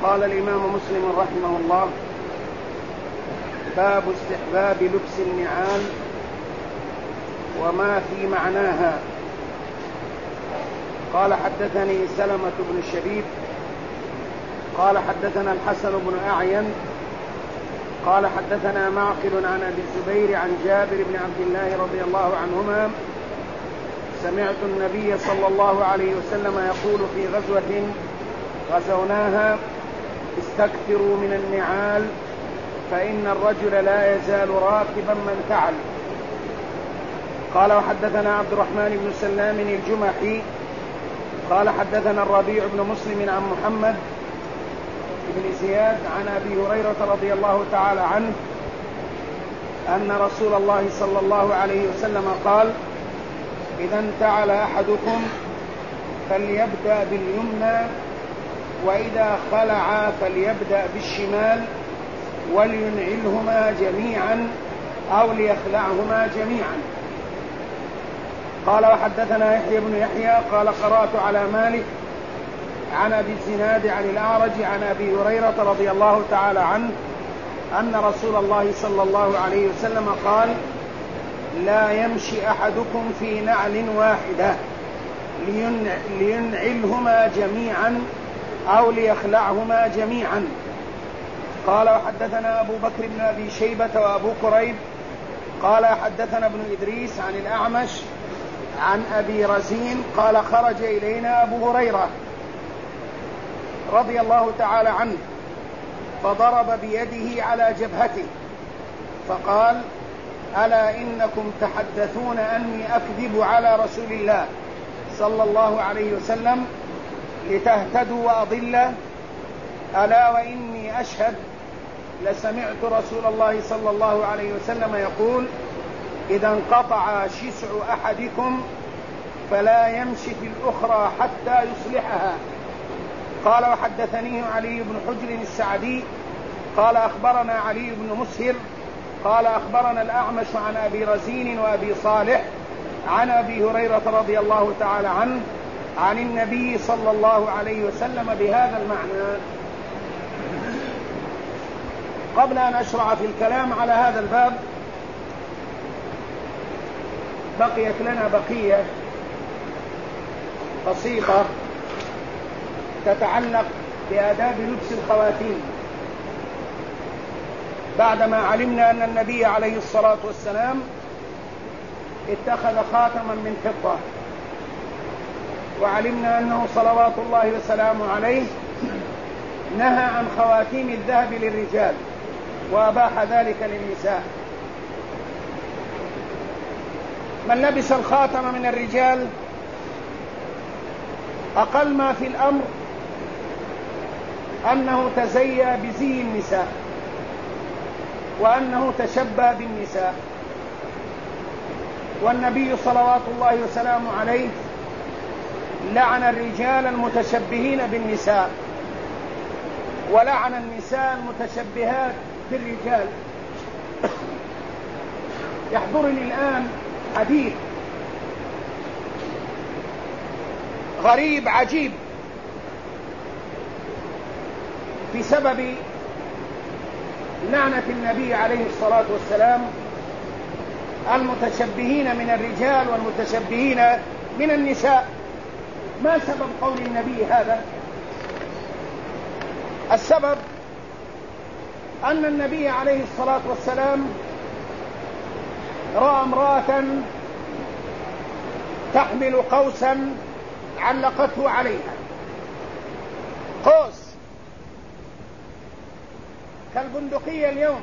قال الإمام مسلم رحمه الله: باب استحباب لبس النعال وما في معناها. قال: حدثني سلمة بن الشبيب قال: حدثنا الحسن بن أعين قال: حدثنا معقل عن أبي الزبير عن جابر بن عبد الله رضي الله عنهما: سمعت النبي صلى الله عليه وسلم يقول في غزوة غزوناها: استكثروا من النعال فإن الرجل لا يزال راكبا من تعل. قال: وحدثنا عبد الرحمن بن سلام الجمحي قال: حدثنا الربيع بن مسلم عن محمد بن زياد عن أبي هريرة رضي الله تعالى عنه أن رسول الله صلى الله عليه وسلم قال: إذا انتعل أحدكم فليبدأ باليمنى، وإذا خلع فليبدأ بالشمال، ولينعلهما جميعا أو ليخلعهما جميعا. قال: وحدثنا يحيى بن يحيى قال: قرأت على مالك عن أبي الزناد عن الأعرج عن أبي هريرة رضي الله تعالى عنه أن رسول الله صلى الله عليه وسلم قال: لا يمشي أحدكم في نعل واحدة لينعلهما جميعا أو ليخلعهما جميعا. قال: وحدثنا أبو بكر بن أبي شيبة وأبو كريب قال: حدثنا ابن إدريس عن الأعمش عن أبي رزين قال: خرج إلينا أبو هريرة رضي الله تعالى عنه فضرب بيده على جبهته فقال: ألا إنكم تحدثون أني أكذب على رسول الله صلى الله عليه وسلم لتهتدوا وأضل؟ ألا وإني أشهد لسمعت رسول الله صلى الله عليه وسلم يقول: إذا انقطع شسع أحدكم فلا يمشي في الأخرى حتى يصلحها. قال: وحدثني علي بن حجر السعدي قال: أخبرنا علي بن مسهر قال: أخبرنا الأعمش عن أبي رزين وأبي صالح عن أبي هريرة رضي الله تعالى عنه عن النبي صلى الله عليه وسلم بهذا المعنى. قبل أن أشرع في الكلام على هذا الباب بقيت لنا بقية بسيطة تتعلق بآداب لبس الخواتيم. بعدما علمنا أن النبي عليه الصلاة والسلام اتخذ خاتما من فضة، وعلمنا أنه صلوات الله وسلامه عليه نهى عن خواتيم الذهب للرجال وأباح ذلك للنساء. من لبس الخاتم من الرجال أقل ما في الأمر أنه تزيى بزي النساء وأنه تشبه بالنساء، والنبي صلوات الله وسلامه عليه لعن الرجال المتشبهين بالنساء ولعن النساء المتشبهات بالرجال. يحضرني الآن حديث غريب عجيب في سبب لعنة النبي عليه الصلاة والسلام المتشبهين من الرجال والمتشبهين من النساء. ما سبب قول النبي هذا؟ السبب أن النبي عليه الصلاة والسلام رأى امرأة تحمل قوسا علقته عليها، قوس كالبندقية اليوم.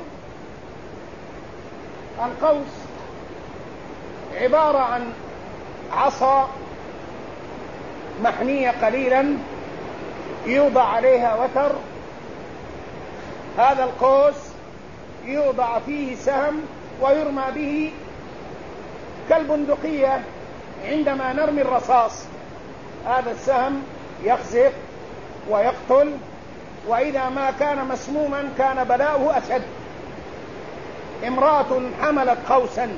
القوس عبارة عن عصا محنية قليلا يوضع عليها وتر، هذا القوس يوضع فيه سهم ويرمى به كالبندقية عندما نرمي الرصاص. هذا السهم يخزف ويقتل، وإذا ما كان مسموما كان بلاؤه أشد. امرأة حملت قوسا،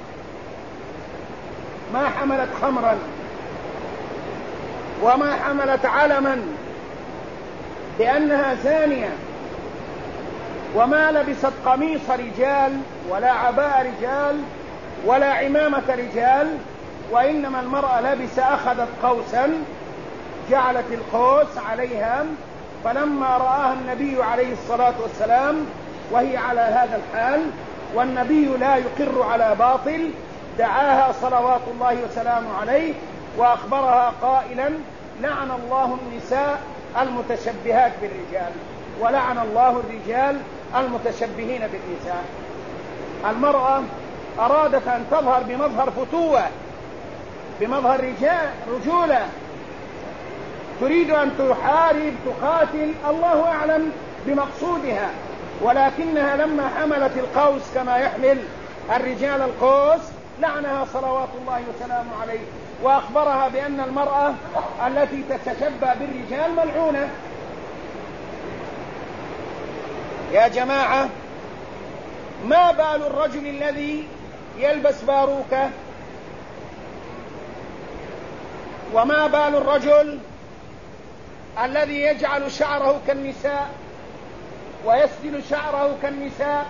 ما حملت خمرا وما حملت علما بأنها زانية وما لبست قميص رجال ولا عباء رجال ولا عمامة رجال، وإنما المرأة أخذت قوسا جعلت القوس عليها، فلما رآها النبي عليه الصلاة والسلام وهي على هذا الحال والنبي لا يقر على باطل دعاها صلوات الله وسلامه عليه وأخبرها قائلا: لعن الله النساء المتشبهات بالرجال ولعن الله الرجال المتشبهين بالنساء. المرأة أرادت أن تظهر بمظهر فتوة، بمظهر رجولة، تريد أن تحارب تقاتل، الله أعلم بمقصودها، ولكنها لما حملت القوس كما يحمل الرجال القوس لعنها صلوات الله وسلامه عليه وأخبرها بأن المرأة التي تتشبه بالرجال ملعونة. يا جماعة، ما بال الرجل الذي يلبس باروكة؟ وما بال الرجل الذي يجعل شعره كالنساء ويسدل شعره كالنساء؟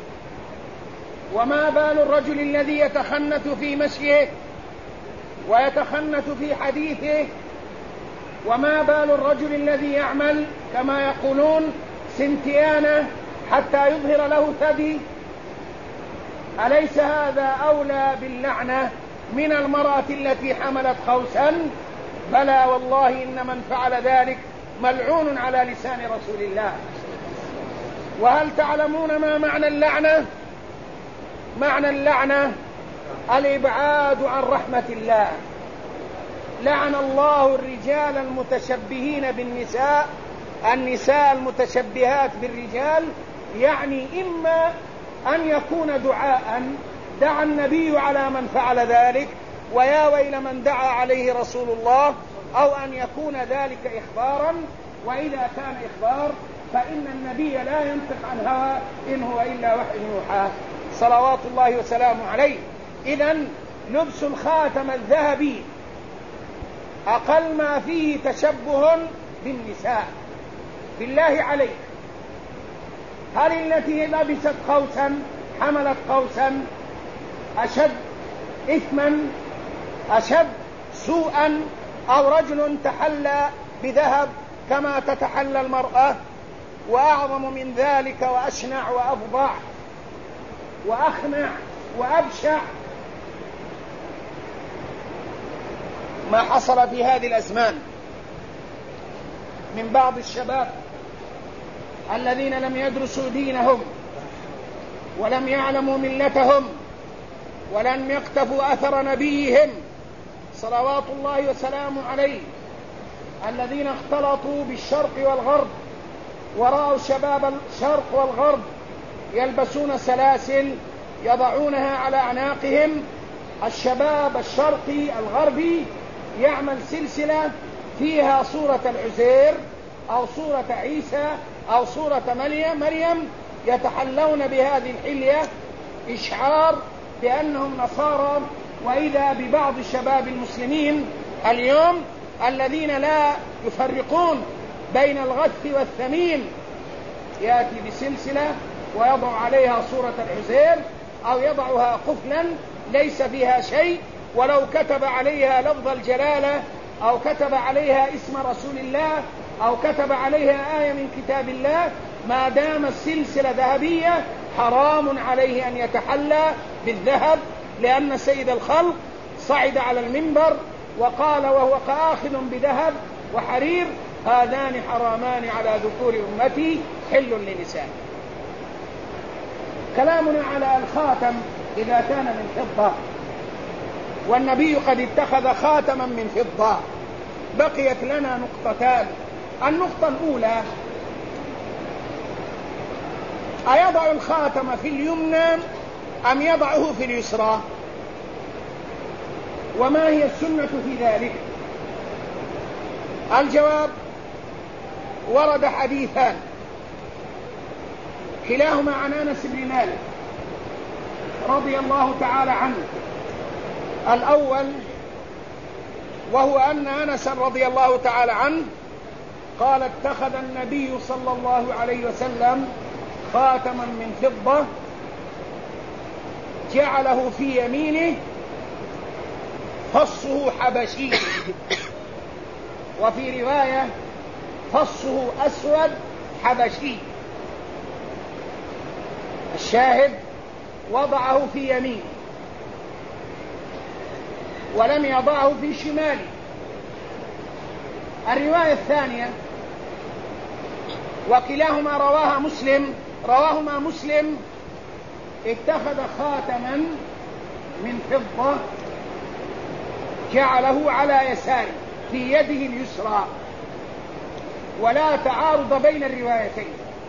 وما بال الرجل الذي يتخنث في مشيه ويتخنث في حديثه؟ وما بال الرجل الذي يعمل كما يقولون سنتيانة حتى يظهر له ثدي؟ أليس هذا أولى باللعنة من المرأة التي حملت قوسا؟ بلى والله، إن من فعل ذلك ملعون على لسان رسول الله. وهل تعلمون ما معنى اللعنة؟ معنى اللعنة الإبعاد عن رحمة الله. لعن الله الرجال المتشبهين بالنساء، النساء المتشبهات بالرجال، يعني إما أن يكون دعاء دعا النبي على من فعل ذلك ويا ويل من دعا عليه رسول الله، أو أن يكون ذلك إخبارا، وإذا كان إخبار فإن النبي لا ينطق عن هوى، إن هو إلا وحي يوحى صلوات الله وسلامه عليه. إذن لبس الخاتم الذهبي أقل ما فيه تشبه بالنساء. بالله عليك، هل التي لبست قوسا حملت قوسا أشد إثما أشد سوءا أو رجل تحلى بذهب كما تتحلى المرأة؟ وأعظم من ذلك وأشنع وأفظع وأخنع وأبشع ما حصل في هذه الأزمان من بعض الشباب الذين لم يدرسوا دينهم ولم يعلموا ملتهم ولم يقتفوا أثر نبيهم صلوات الله وسلامه عليه، الذين اختلطوا بالشرق والغرب ورأوا شباب الشرق والغرب يلبسون سلاسل يضعونها على أعناقهم. الشباب الشرقي الغربي يعمل سلسلة فيها صورة العزير أو صورة عيسى أو صورة مريم، يتحلون بهذه الحلية إشعار بأنهم نصارى. وإذا ببعض الشباب المسلمين اليوم الذين لا يفرقون بين الغث والثمين يأتي بسلسلة ويضع عليها صورة العزير أو يضعها قفلا ليس فيها شيء، ولو كتب عليها لفظ الجلالة أو كتب عليها اسم رسول الله أو كتب عليها آية من كتاب الله، ما دام السلسلة ذهبية حرام عليه أن يتحلى بالذهب، لأن سيد الخلق صعد على المنبر وقال وهو آخذ بذهب وحرير: هذان حرامان على ذكور أمتي حل لنساء. كلامنا على الخاتم إذا كان من فضة، والنبي قد اتخذ خاتما من فضة. بقيت لنا نقطتان. النقطة الأولى: أيضع الخاتم في اليمنى أم يضعه في اليسرى؟ وما هي السنة في ذلك؟ الجواب: ورد حديثان كلاهما عن أنس بن مالك رضي الله تعالى عنه. الأول وهو أن أنس رضي الله تعالى عنه قال اتخذ النبي صلى الله عليه وسلم خاتما من فضة جعله في يمينه فصه حبشي، وفي رواية فصه أسود حبشي. الشاهد وضعه في يمينه ولم يضعه في شماله. الرواية الثانية وكلاهما رواهما مسلم اتخذ خاتما من فضة جعله على يساره في يده اليسرى، ولا تعارض بين الروايتين،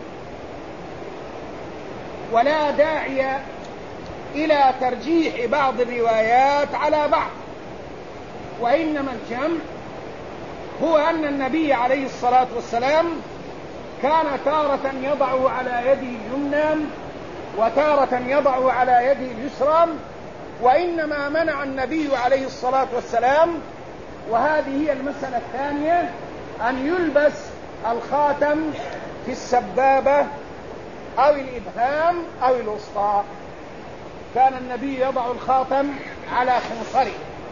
ولا داعي إلى ترجيح بعض الروايات على بعض، وإنما الجمع هو أن النبي عليه الصلاة والسلام كان تارة يضعه على يده اليمنى وتارة يضعه على يده اليسرى، وإنما منع النبي عليه الصلاة والسلام، وهذه هي المسألة الثانية، أن يلبس الخاتم في السبابة أو الإبهام أو الوسطى. كان النبي يضع الخاتم على خنصره،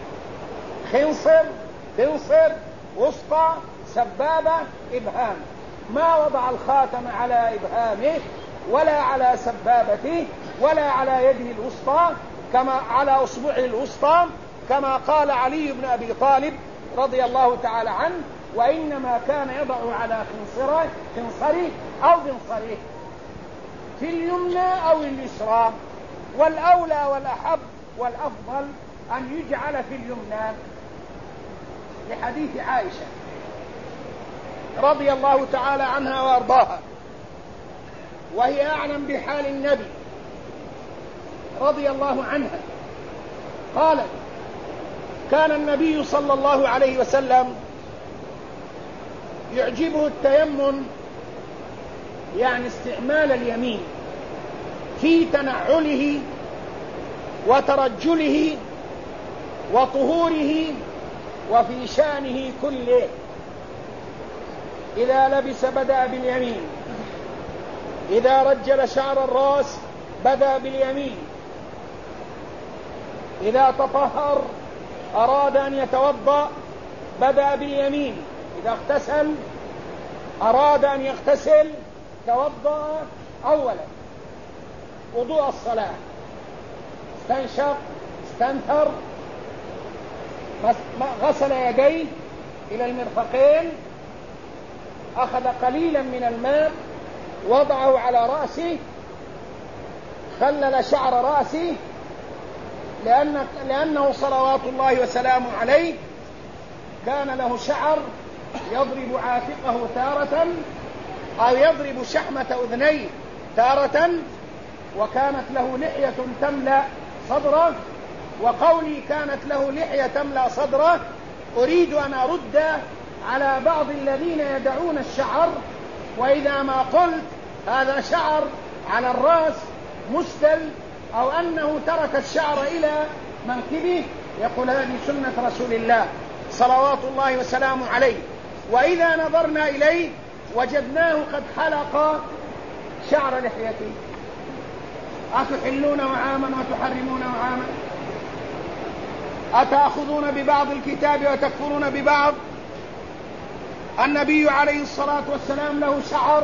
خنصر وسطى سبابة إبهام، ما وضع الخاتم على إبهامه ولا على سبابته ولا على يده الوسطى كما على أصبعه الوسطى كما قال علي بن أبي طالب رضي الله تعالى عنه، وإنما كان يضع على خنصره أو بنصره في اليمنى أو اليسرى، والأولى والأحب والأفضل أن يجعل في اليمنى لحديث عائشة رضي الله تعالى عنها وأرضاها، وهي أعلم بحال النبي رضي الله عنها. قالت كان النبي صلى الله عليه وسلم يعجبه التيمم، يعني استعمال اليمين في تنعله وترجله وطهوره وفي شأنه كله. إذا لبس بدأ باليمين، إذا رجل شعر الرأس بدأ باليمين، إذا تطهر أراد أن يتوضأ بدأ باليمين، إذا اغتسل أراد أن يغتسل توضأ أولا وضوء الصلاة، استنشق استنثر غسل يديه إلى المرفقين، أخذ قليلا من الماء وضعه على رأسه، خلل شعر رأسه لأنه صلوات الله وسلامه عليه كان له شعر يضرب عاتقه تارة أو يضرب شحمة أذنيه تارة، وكانت له لحية تملأ صدره. وقولي كانت له لحية تملأ صدره أريد أن أرد على بعض الذين يدعون الشعر، وإذا ما قلت هذا شعر على الرأس مسدل أو أنه ترك الشعر إلى منكبه، يقول هذه سنة رسول الله صلوات الله وسلامه عليه، وإذا نظرنا إليه وجدناه قد حلق شعر لحيته. أتحلون عاما وتحرمون عاما؟ أتأخذون ببعض الكتاب وتكفرون ببعض؟ النبي عليه الصلاة والسلام له شعر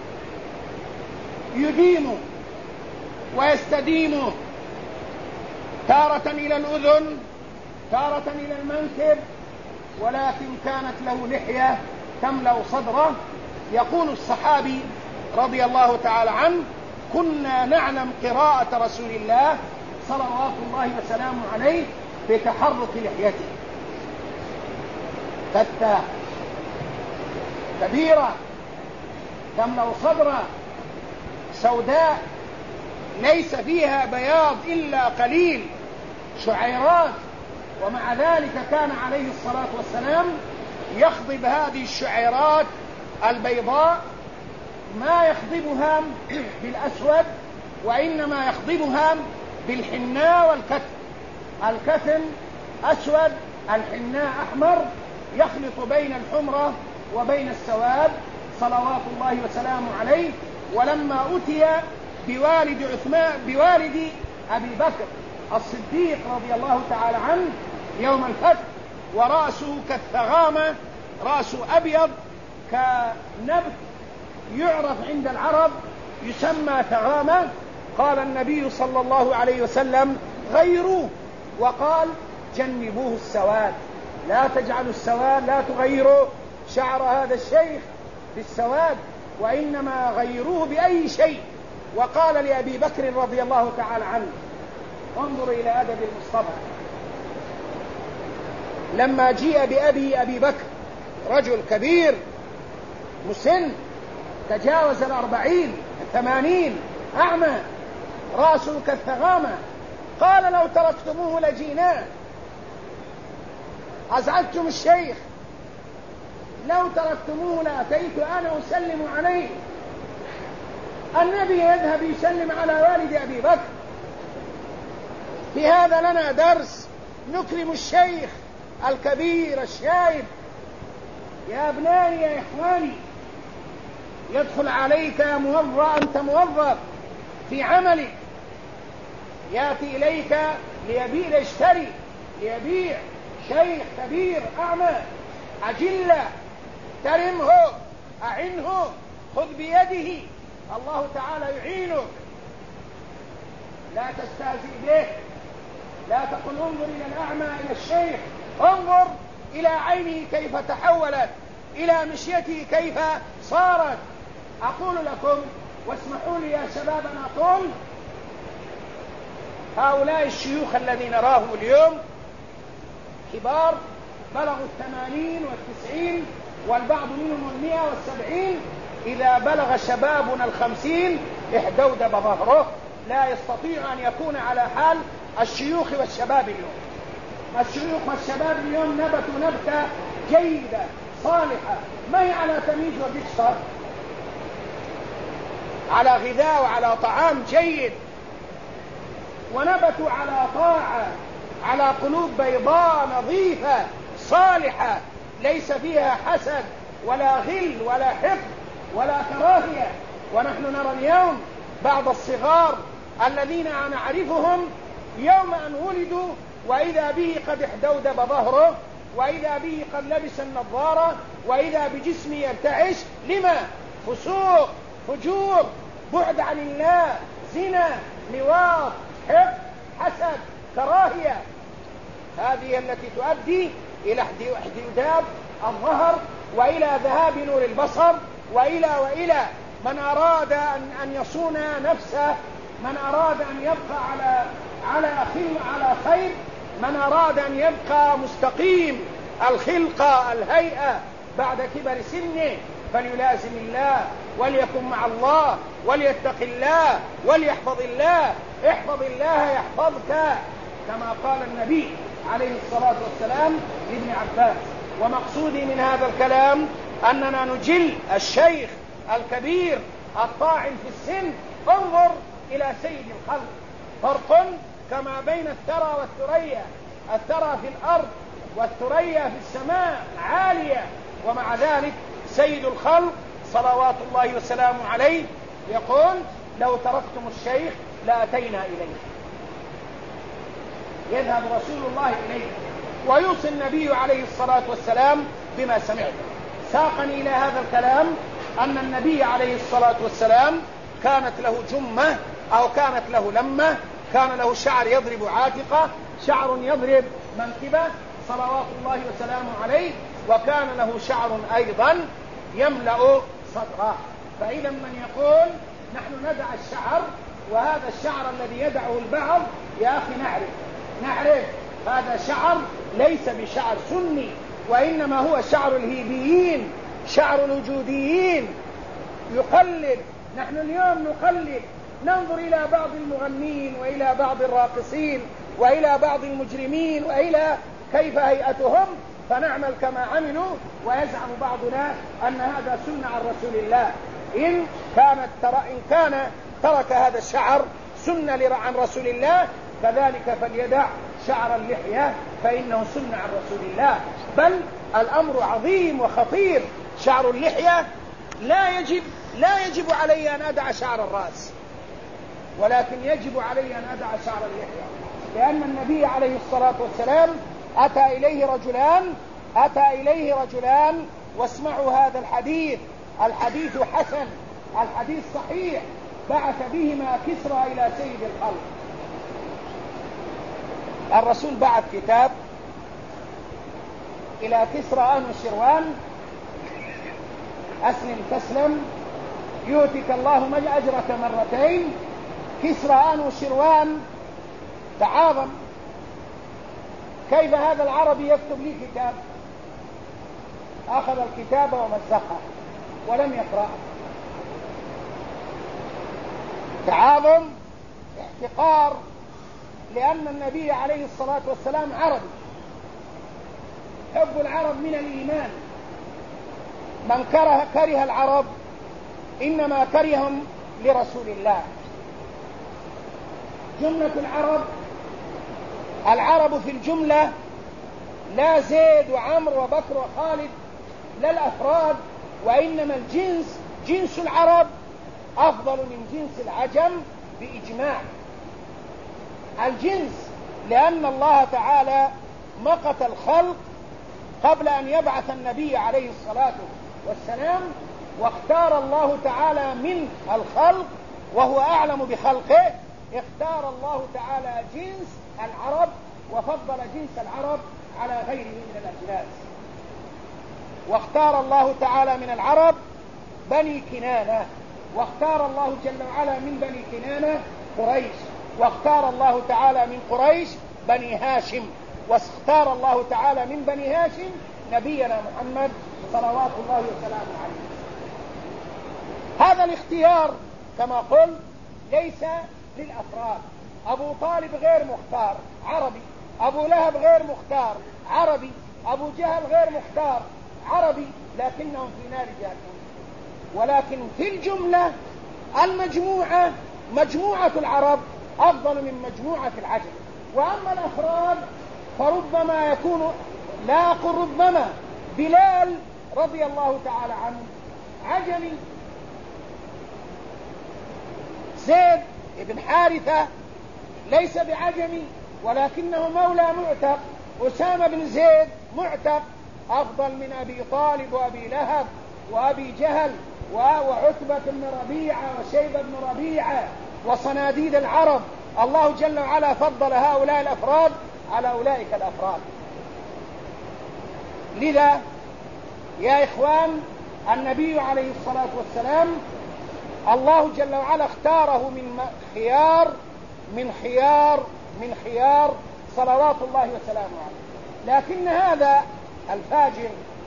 يديم ويستديم تارة إلى الأذن تارة إلى المنكب، ولكن كانت له لحية تملأ صدره. يقول الصحابي رضي الله تعالى عنه كنا نعلم قراءة رسول الله صلوات الله وسلامه عليه بتحرك لحيته، فتاة كبيرة تملأ صدره سوداء ليس فيها بياض إلا قليل شعيرات، ومع ذلك كان عليه الصلاة والسلام يخضب هذه الشعيرات البيضاء، ما يخضبها بالأسود وإنما يخضبها بالحناء والكتم. الكتم أسود، الحناء أحمر، يخلط بين الحمرة وبين السواد صلوات الله وسلامه عليه. ولما أتي بوالد أبي بكر الصديق رضي الله تعالى عنه يوم الفتح ورأسه كالثغامة، رأسه أبيض كنبت يعرف عند العرب يسمى ثغامة، قال النبي صلى الله عليه وسلم غيروه، وقال جنبوه السواد، لا تجعلوا السواد، لا تغيروا شعر هذا الشيخ بالسواد، وإنما غيروه بأي شيء. وقال لأبي بكر رضي الله تعالى عنه، انظر إلى أدب المصطفى، لما جيء بأبي بكر رجل كبير مسن تجاوز 40 80 أعمى رأسه كالثغامة، قال لو تركتموه لجيناه، أزعجتم الشيخ، لو تركتموه لأتيت أنا أسلم عليه. النبي يذهب يسلم على والد أبي بكر. في هذا لنا درس، نكرم الشيخ الكبير الشايب. يا أبنائي يا إخواني، يدخل عليك موظف، أنت موظف في عملك، يأتي إليك ليشتري ليبيع شيخ كبير أعمى، أجله، ترمه، أعنه، خذ بيده، الله تعالى يعينك. لا تستهزئ به، لا تقل انظر إلى الأعمى إلى الشيخ، انظر إلى عينه كيف تحولت، إلى مشيته كيف صارت. أقول لكم واسمحوا لي يا شباب أن أقول، هؤلاء الشيوخ الذين نراهم اليوم كبار بلغوا 80 و90 والبعض منهم 170، إذا بلغ شبابنا 50 احدود بظهره، لا يستطيع أن يكون على حال الشيوخ والشباب اليوم. الشيوخ والشباب اليوم نبتوا نبتة جيدة صالحة، ما هي على تمييز وقشطة، على غذاء وعلى طعام جيد، ونبتوا على طاعة، على قلوب بيضاء نظيفة صالحة ليس فيها حسد ولا غل ولا حقد ولا كراهية. ونحن نرى اليوم بعض الصغار الذين نعرفهم يوم أن ولدوا وإذا به قد احدودب ظهره، وإذا به قد لبس النظارة، وإذا بجسمه يرتعش. لما؟ فسوق، فجور، بعد عن الله، زنا، لواط، حقد، حسد، كراهية. هذه التي تؤدي إلى احتداب الظهر وإلى ذهاب نور البصر وإلى من أراد أن يصون نفسه، من أراد أن يبقى على خير، من أراد أن يبقى مستقيم الخلقة الهيئة بعد كبر سنه، فليلازم الله وليكن مع الله وليتق الله وليحفظ الله. احفظ الله يحفظك، كما قال النبي عليه الصلاة والسلام لابن عباس. ومقصودي من هذا الكلام أننا نجل الشيخ الكبير الطاعن في السن. انظر إلى سيد الخلق، فرق كما بين الثرى والثريا، الثرى في الأرض والثريا في السماء عالية، ومع ذلك سيد الخلق صلوات الله وسلامه عليه يقول لو تركتم الشيخ لأتينا إليه. يذهب رسول الله إليه ويوصي النبي عليه الصلاة والسلام بما سمعت. ساقني إلى هذا الكلام أن النبي عليه الصلاة والسلام كانت له جمة أو كانت له لمة، كان له شعر يضرب عاتقه، شعر يضرب منكبه صلوات الله وسلامه عليه، وكان له شعر أيضا يملأ صدره. فإذا من يقول نحن ندع الشعر، وهذا الشعر الذي يدعه البعض، يا أخي نعرف هذا شعر ليس بشعر سني، وإنما هو شعر الهيبيين، شعر الوجوديين، يقلد. نحن اليوم نقلد، ننظر إلى بعض المغنين وإلى بعض الراقصين وإلى بعض المجرمين وإلى كيف هيئتهم فنعمل كما عملوا، ويزعم بعضنا أن هذا سنة عن رسول الله. إن كان ترك هذا الشعر سنة عن رسول الله، كذلك فليدع شعر اللحية فإنه سنة عن رسول الله. بل الأمر عظيم وخطير، شعر اللحية لا يجب علي أن أدع شعر الرأس، ولكن يجب علي أن أدع شعر اللحية، لأن النبي عليه الصلاة والسلام أتى إليه رجلان واسمعوا هذا الحديث حسن، الحديث صحيح، بعث بهما كسرى إلى سيد الخلق. الرسول بعث كتاب إلى كسرى أنوشروان: أسلم تسلم يؤتك الله أجرك مرتين. كسرى أنوشروان تعاظم: كيف هذا العربي يكتب لي كتاب؟ أخذ الكتاب ومزقه ولم يقرأ. تعاظم، احتقار، لأن النبي عليه الصلاة والسلام عربي. حب العرب من الإيمان. من كره العرب إنما كرههم لرسول الله. جملة العرب في الجملة، لا زيد وعمر وبكر وخالد، لا الأفراد، وإنما الجنس. جنس العرب أفضل من جنس العجم بإجماع الجنس، لأن الله تعالى مقت الخلق قبل أن يبعث النبي عليه الصلاة والسلام، واختار الله تعالى من الخلق وهو أعلم بخلقه، اختار الله تعالى جنس العرب وفضل جنس العرب على غيره من الأجناس. واختار الله تعالى من العرب بني كنانة، واختار الله جل وعلا من بني كنانة قريش، واختار الله تعالى من قريش بني هاشم، واختار الله تعالى من بني هاشم نبينا محمد صلوات الله وسلامه عليه. هذا الاختيار كما قلت ليس للأفراد. أبو طالب غير مختار عربي، أبو لهب غير مختار عربي، أبو جهل غير مختار عربي، لكنهم في نار جهنم. ولكن في الجملة المجموعة، مجموعة العرب أفضل من مجموعة العجم. وأما الأفراد فربما يكون، لا أقول ربما، بلال رضي الله تعالى عنه عجمي، زيد بن حارثة ليس بعجمي ولكنه مولى معتق، أسامة بن زيد معتق، أفضل من أبي طالب وأبي لهب وأبي جهل وعتبة بن ربيعة وشيبة بن ربيعة وصناديد العرب. الله جل وعلا فضل هؤلاء الأفراد على أولئك الأفراد. لذا يا إخوان، النبي عليه الصلاة والسلام الله جل وعلا اختاره من خيار صلوات الله وسلامه عليه. لكن هذا الفاجر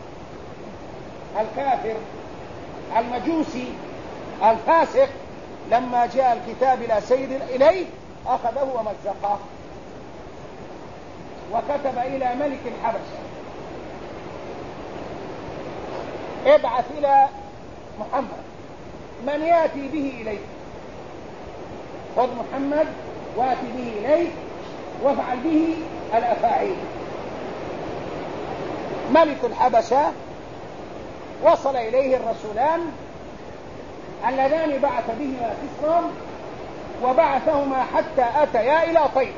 الكافر المجوسي الفاسق لما جاء الكتاب إليه أخذه ومزقه، وكتب إلى ملك الحبشة: ابعث إلى محمد من يأتي به إليك، خذ محمد وأتي به إليك وافعل به الأفاعيل. ملك الحبشة وصل إليه الرسولان اللذان بعث بهما كسرى، وبعثهما حتى أتيا إلى طيبة،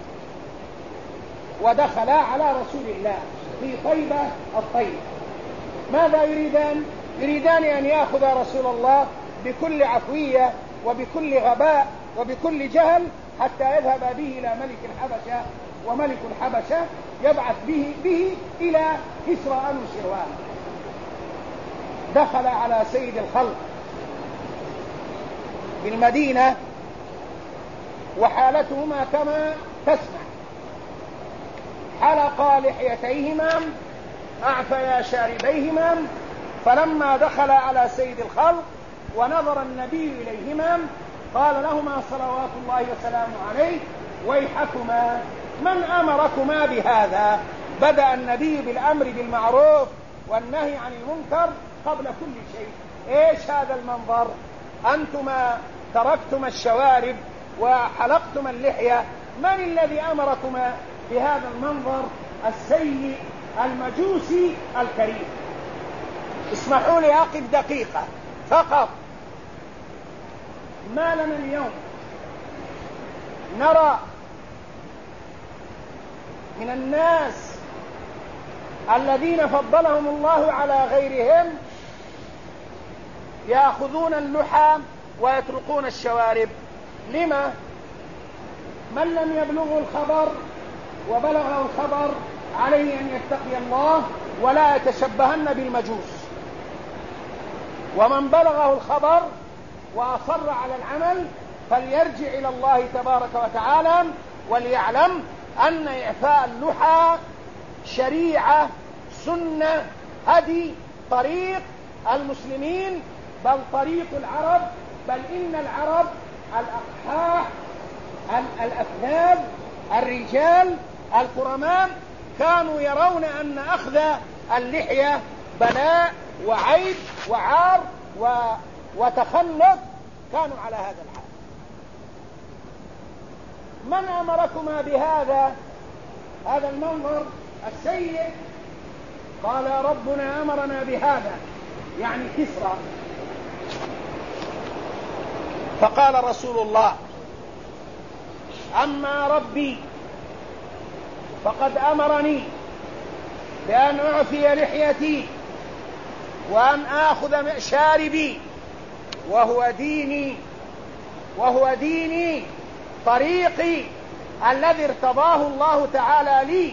ودخلا على رسول الله في طيبة الطيب. ماذا يريدان؟ يريدان أن يأخذ رسول الله بكل عفوية وبكل غباء وبكل جهل حتى يذهب به إلى ملك الحبشة، وملك الحبشة يبعث به إلى كسرى أنوشروان. دخل على سيد الخلق بالمدينة وحالتهما كما تسمع: حلقا لحيتيهما، أعفيا شاربيهما. فلما دخل على سيد الخلق ونظر النبي إليهما قال لهما صلوات الله وسلامه عليه: ويحكما، من أمركما بهذا؟ بدأ النبي بالأمر بالمعروف والنهي عن المنكر قبل كل شيء. إيش هذا المنظر؟ أنتما تركتما الشوارب وحلقتما اللحية، من الذي أمركما بهذا المنظر السيء المجوسي الكريم؟ اسمحوا لي أقف دقيقة فقط. ما لنا اليوم نرى من الناس الذين فضلهم الله على غيرهم يأخذون اللحى ويتركون الشوارب. لما؟ من لم يبلغه الخبر وبلغه الخبر عليه أن يتقي الله ولا يتشبهن بالمجوس، ومن بلغه الخبر وأصر على العمل فليرجع إلى الله تبارك وتعالى وليعلم أن إعفاء اللحى شريعة، سنة، هدي، طريق المسلمين، بل طريق العرب، بل إن العرب الأقحاح الأفذاذ الرجال الكرماء كانوا يرون أن أخذ اللحية بلاء وعيب وعار وتخلف، كانوا على هذا الحال. من أمركما بهذا المنظر السيء؟ قال ربنا أمرنا بهذا، يعني كسرى. فقال رسول الله أما ربي فقد أمرني بأن أعفي لحيتي وأن آخذ شاربي، وهو ديني طريقي الذي ارتضاه الله تعالى لي.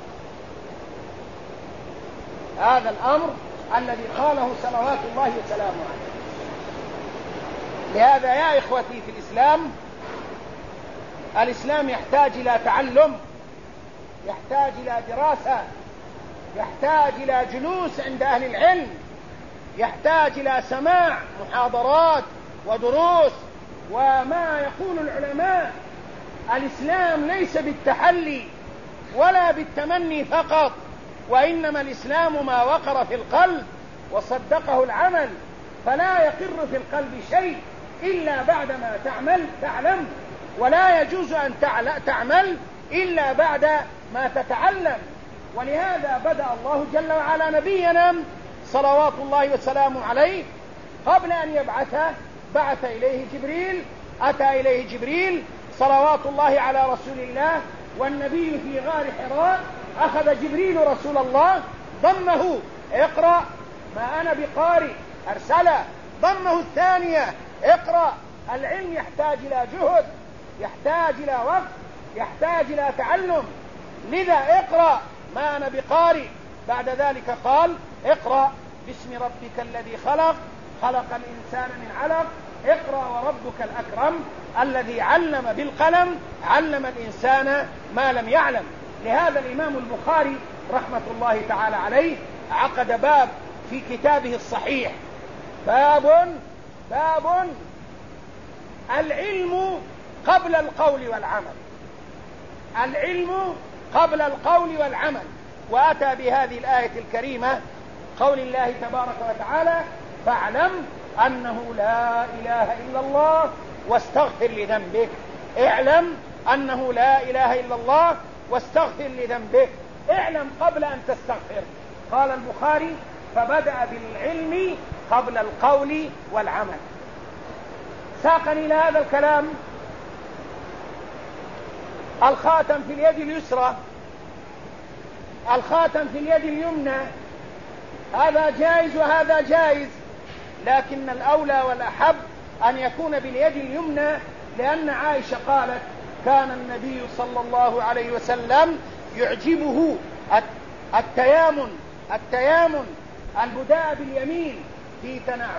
هذا الأمر الذي قاله صلوات الله وسلامه عليه. لهذا يا إخوتي في الإسلام يحتاج إلى تعلم، يحتاج إلى دراسة، يحتاج إلى جلوس عند أهل العلم، يحتاج إلى سماع محاضرات ودروس وما يقول العلماء. الإسلام ليس بالتحلي ولا بالتمني فقط، وإنما الإسلام ما وقر في القلب وصدقه العمل، فلا يقر في القلب شيء إلا بعدما تعلم، ولا يجوز أن تعمل إلا بعد ما تتعلم. ولهذا بدأ الله جل وعلا نبينا صلوات الله وسلامه عليه قبل أن يبعثه، بعث إليه جبريل، أتى إليه جبريل صلوات الله على رسول الله والنبي في غار حراء. أخذ جبريل رسول الله ضمه، اقرأ ما أنا بقارئ، أرسله. ضمه الثانية، اقرأ. العلم يحتاج إلى جهد، يحتاج إلى وقت، يحتاج إلى تعلم، لذا اقرأ ما أنا بقارئ. بعد ذلك قال اقرأ باسم ربك الذي خلق الإنسان من علق، اقرأ وربك الأكرم الذي علم بالقلم علم الإنسان ما لم يعلم. لهذا الإمام البخاري رحمة الله تعالى عليه عقد باب في كتابه الصحيح، باب العلم قبل القول والعمل، العلم قبل القول والعمل. وأتى بهذه الآية الكريمة، قول الله تبارك وتعالى فاعلم أنه لا إله إلا الله واستغفر لذنبك. اعلم أنه لا إله إلا الله واستغفر لذنبك، اعلم قبل أن تستغفر. قال البخاري فبدأ بالعلم قبل القول والعمل. ساقني إلى هذا الكلام الخاتم في اليد اليسرى، الخاتم في اليد اليمنى، هذا جائز وهذا جائز، لكن الأولى والأحب أن يكون باليد اليمنى، لأن عائشة قالت كان النبي صلى الله عليه وسلم يعجبه التيامن البداء باليمين في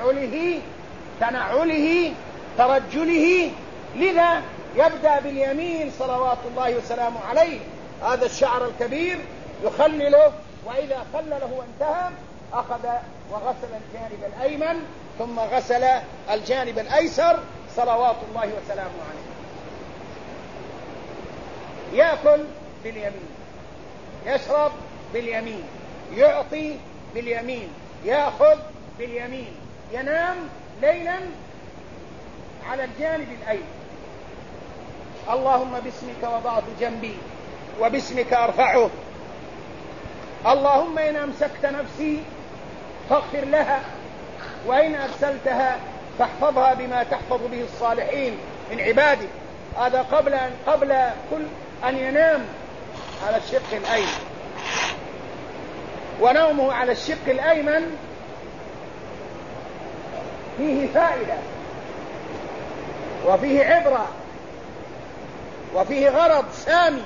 تنعله ترجله، لذا يبدأ باليمين صلوات الله وسلامه عليه. هذا الشعر الكبير يخلله، وإذا خلله وانتهى أخذ وغسل الجانب الأيمن ثم غسل الجانب الأيسر صلوات الله وسلامه عليه. يأكل باليمين، يشرب باليمين، يعطي باليمين، يأخذ باليمين، ينام ليلا على الجانب الأيمن. اللهم باسمك وضعت جنبي وباسمك أرفعه، اللهم إن أمسكت نفسي فاغفر لها، وإن أرسلتها فاحفظها بما تحفظ به الصالحين من عبادك. هذا قبل كل أن ينام على الشق الأيمن. ونومه على الشق الأيمن فيه فائدة وفيه عبرة وفيه غرض سامي.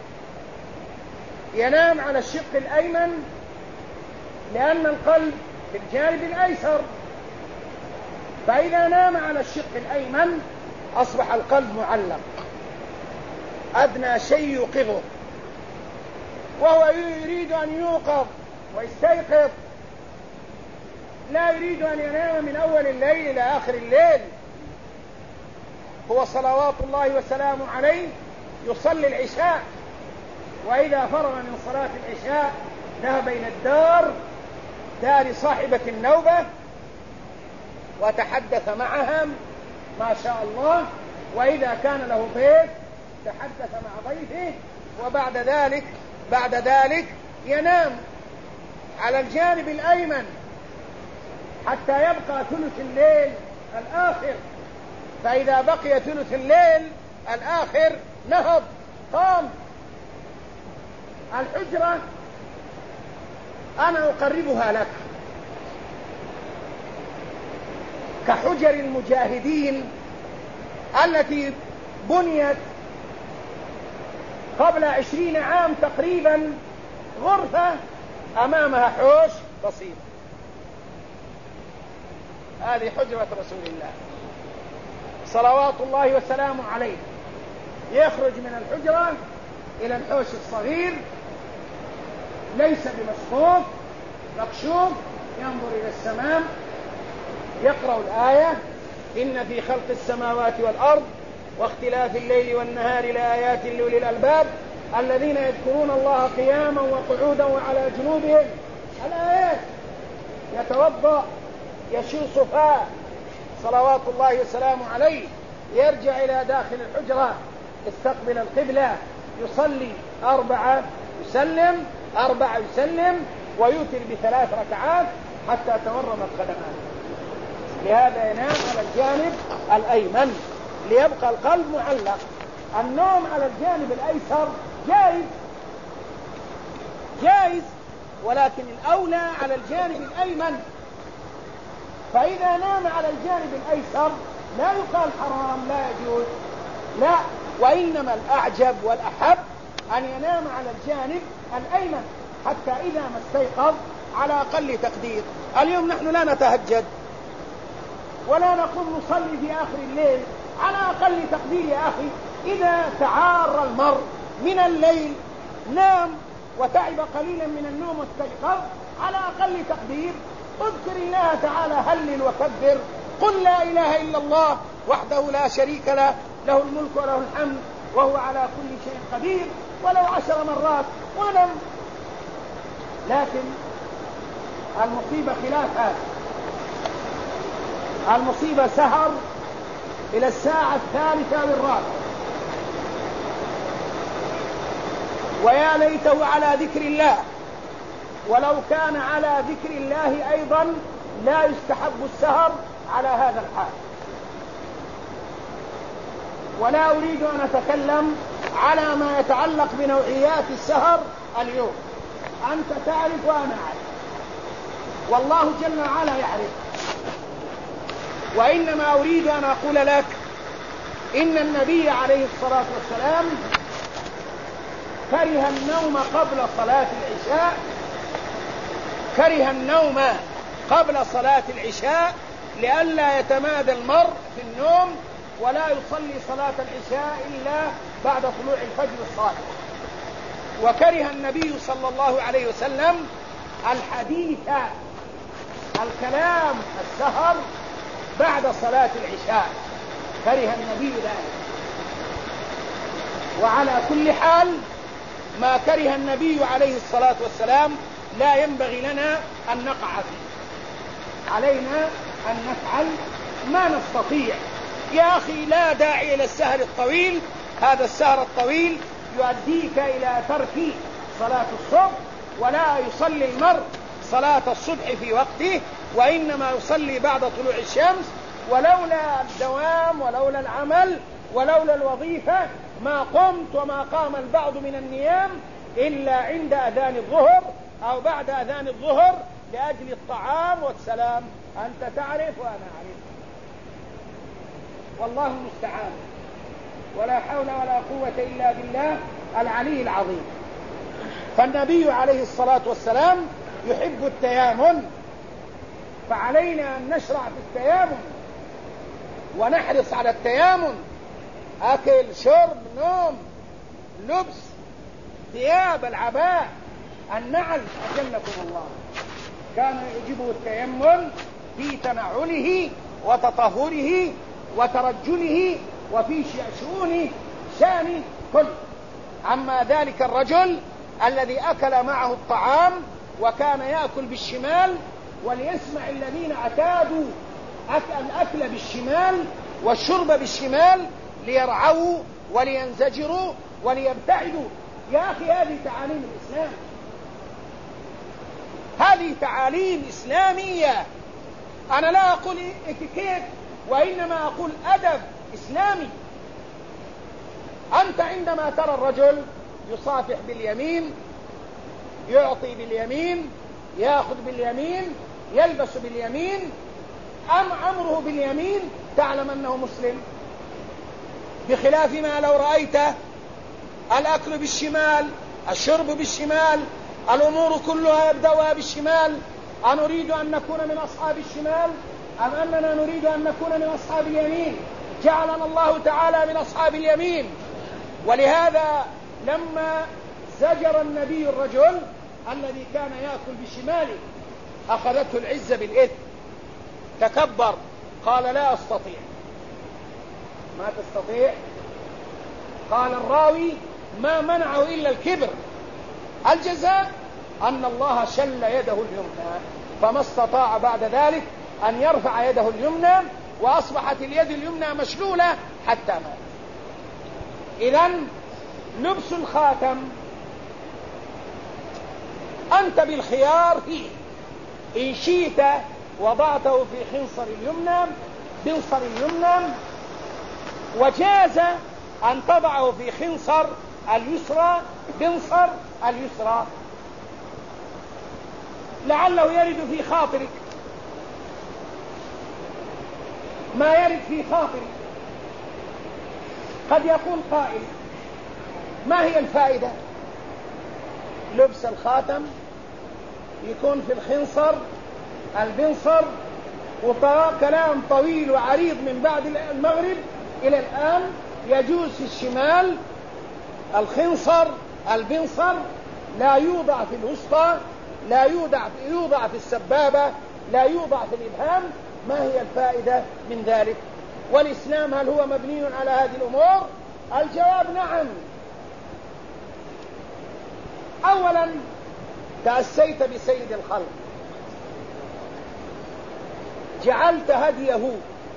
ينام على الشق الأيمن لأن القلب في الجانب الأيسر، فإذا نام على الشق الأيمن أصبح القلب معلق، أدنى شيء يوقظه، وهو يريد أن يوقظ ويستيقظ، لا يريد أن ينام من أول الليل إلى آخر الليل. هو صلوات الله وسلامه عليه يصلي العشاء، وإذا فرغ من صلاة العشاء ذهب إلى دار صاحبة النوبة وتحدث معهم ما شاء الله، وإذا كان له ضيف تحدث مع ضيفه، وبعد ذلك ينام على الجانب الأيمن حتى يبقى ثلث الليل الآخر. فإذا بقي ثلث الليل الآخر نهض قام. الحجرة أنا أقربها لك كحجر المجاهدين التي بنيت قبل 20 عام تقريبا، غرفة أمامها حوش بسيط. هذه حجرة رسول الله صلوات الله وسلامه عليه. يخرج من الحجرة إلى الحوش الصغير، ليس بمسقوف مكشوف، ينظر إلى السماء يقرأ الآية: إن في خلق السماوات والأرض واختلاف الليل والنهار لآيات لأولي الألباب الذين يذكرون الله قياما وقعودا وعلى جنوبهم. الآيات. يتوضأ، يشيل صفاء صلوات الله وسلامه عليه، يرجع إلى داخل الحجرة، يستقبل القبلة، يصلي 4 يسلم 4 يسلم، ويوتر ب3 ركعات حتى تورم القدمان. لهذا ينام على الجانب الأيمن ليبقى القلب معلق. النوم على الجانب الأيسر جائز، ولكن الأولى على الجانب الأيمن. فإذا نام على الجانب الأيسر لا يقال حرام لا يجوز، لا، وإنما الأعجب والأحب أن ينام على الجانب الأيمن حتى إذا ما استيقظ على أقل تقدير. اليوم نحن لا نتهجد ولا نقوم نصلي في آخر الليل، على أقل تقدير يا أخي إذا تعار المرء من الليل نام وتعب قليلا من النوم واستيقظ، على أقل تقدير اذكر الله تعالى، هلل وكبر، قل لا إله إلا الله وحده لا شريك له، له الملك وله الحمد وهو على كل شيء قدير، ولو 10 مرات ونم. لكن المصيبة خلاف هذا، المصيبة سهر إلى الساعة 3 والرابعة، ويا ليته على ذكر الله. ولو كان على ذكر الله أيضا لا يستحب السهر على هذا الحال. ولا أريد أن أتكلم على ما يتعلق بنوعيات السهر اليوم، أنت تعرف وأنا أعرف، والله جل وعلا يعرف. وإنما أريد أن أقول لك إن النبي عليه الصلاة والسلام كره النوم قبل صلاة العشاء، كره النوم قبل صلاة العشاء لئلا يتمادى المرء في النوم ولا يصلي صلاة العشاء إلا بعد طلوع الفجر الصادق. وكره النبي صلى الله عليه وسلم الحديث، الكلام، السهر بعد صلاة العشاء، كره النبي ذلك. وعلى كل حال ما كره النبي عليه الصلاة والسلام لا ينبغي لنا أن نقع فيه، علينا أن نفعل ما نستطيع. يا أخي لا داعي إلى السهر الطويل، هذا السهر الطويل يؤديك إلى ترك صلاة الصبح، ولا يصلي المرء صلاة الصبح في وقته، وإنما يصلي بعد طلوع الشمس. ولولا الدوام ولولا العمل ولولا الوظيفة ما قمت وما قام البعض من النيام إلا عند أذان الظهر أو بعد أذان الظهر لأجل الطعام والسلام. أنت تعرف وأنا أعرف، والله المستعان، ولا حول ولا قوة إلا بالله العلي العظيم. فالنبي عليه الصلاة والسلام يحب التيامن، فعلينا أن نشرع في التيامن ونحرص على التيامن، أكل شرب نوم لبس ثياب العباء النعل أجلكم الله. كان يجبه التيمم في تنعله وتطهره وترجله وفي شأنه كله. أما ذلك الرجل الذي أكل معه الطعام وكان يأكل بالشمال، وليسمع الذين اعتادوا الأكل بالشمال والشرب بالشمال ليرعوا ولينزجروا وليبتعدوا. يا أخي هذه تعاليم الإسلام، هذه تعاليم إسلامية. أنا لا أقول اتيكيت، وإنما أقول أدب إسلامي. أنت عندما ترى الرجل يصافح باليمين، يعطي باليمين، يأخذ باليمين، يلبس باليمين، أمره باليمين، تعلم أنه مسلم. بخلاف ما لو رأيت الأكل بالشمال، الشرب بالشمال، الأمور كلها يبدأها بالشمال. أنريد أن نكون من أصحاب الشمال أم أننا نريد أن نكون من أصحاب اليمين؟ جعلنا الله تعالى من أصحاب اليمين. ولهذا لما زجر النبي الرجل الذي كان يأكل بشماله أخذته العزة بالإثم، تكبر، قال لا أستطيع. ما تستطيع؟ قال الراوي ما منعه إلا الكبر. الجزاء أن الله شل يده اليمنى، فما استطاع بعد ذلك أن يرفع يده اليمنى، وأصبحت اليد اليمنى مشلولة حتى مات. إذن لبس الخاتم أنت بالخيار فيه، إن شئت وضعته في خنصر اليمنى بنصر اليمنى، وجاز أن تضعه في خنصر اليسرى بنصر اليسرى، لعله يرد في خاطرك ما يرد في خاطرك. قد يقول قائل ما هي الفائدة؟ لبس الخاتم يكون في الخنصر البنصر، وكلام طويل وعريض من بعد المغرب إلى الآن. يجوز في الشمال الخنصر البنصر، لا يوضع في الوسطى، لا يوضع في السبابة، لا يوضع في الإبهام. ما هي الفائدة من ذلك؟ والإسلام هل هو مبني على هذه الأمور؟ الجواب نعم. أولا تأسيت بسيد الخلق، جعلت هديه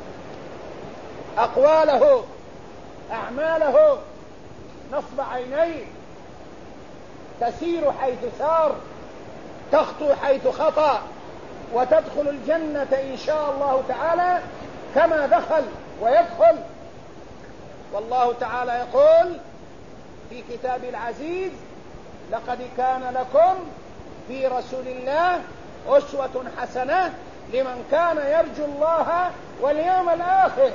أقواله أعماله نصب عينيه، تسير حيث سار، تخطو حيث خطأ، وتدخل الجنة إن شاء الله تعالى كما دخل ويدخل. والله تعالى يقول في كتاب العزيز لقد كان لكم في رسول الله أسوة حسنة لمن كان يرجو الله واليوم الآخر.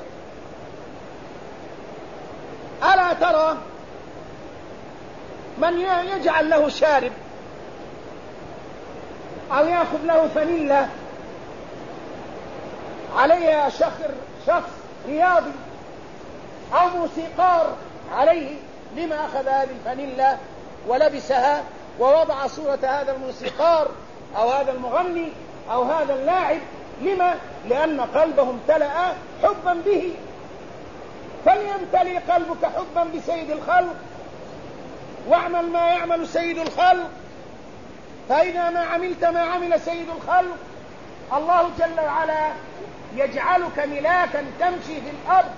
ألا ترى من يجعل له شارب أو يأخذ له فانيلة عليها شخص رياضي أو موسيقار عليه، لما أخذ هذه الفانيلة ولبسها ووضع صورة هذا الموسيقار أو هذا المغني أو هذا اللاعب؟ لما؟ لأن قلبه امتلأ حبا به. فليمتلئ قلبك حبا بسيد الخلق، واعمل ما يعمل سيد الخلق، فإذا ما عملت ما عمل سيد الخلق الله جل وعلا يجعلك ملاكا تمشي في الأرض.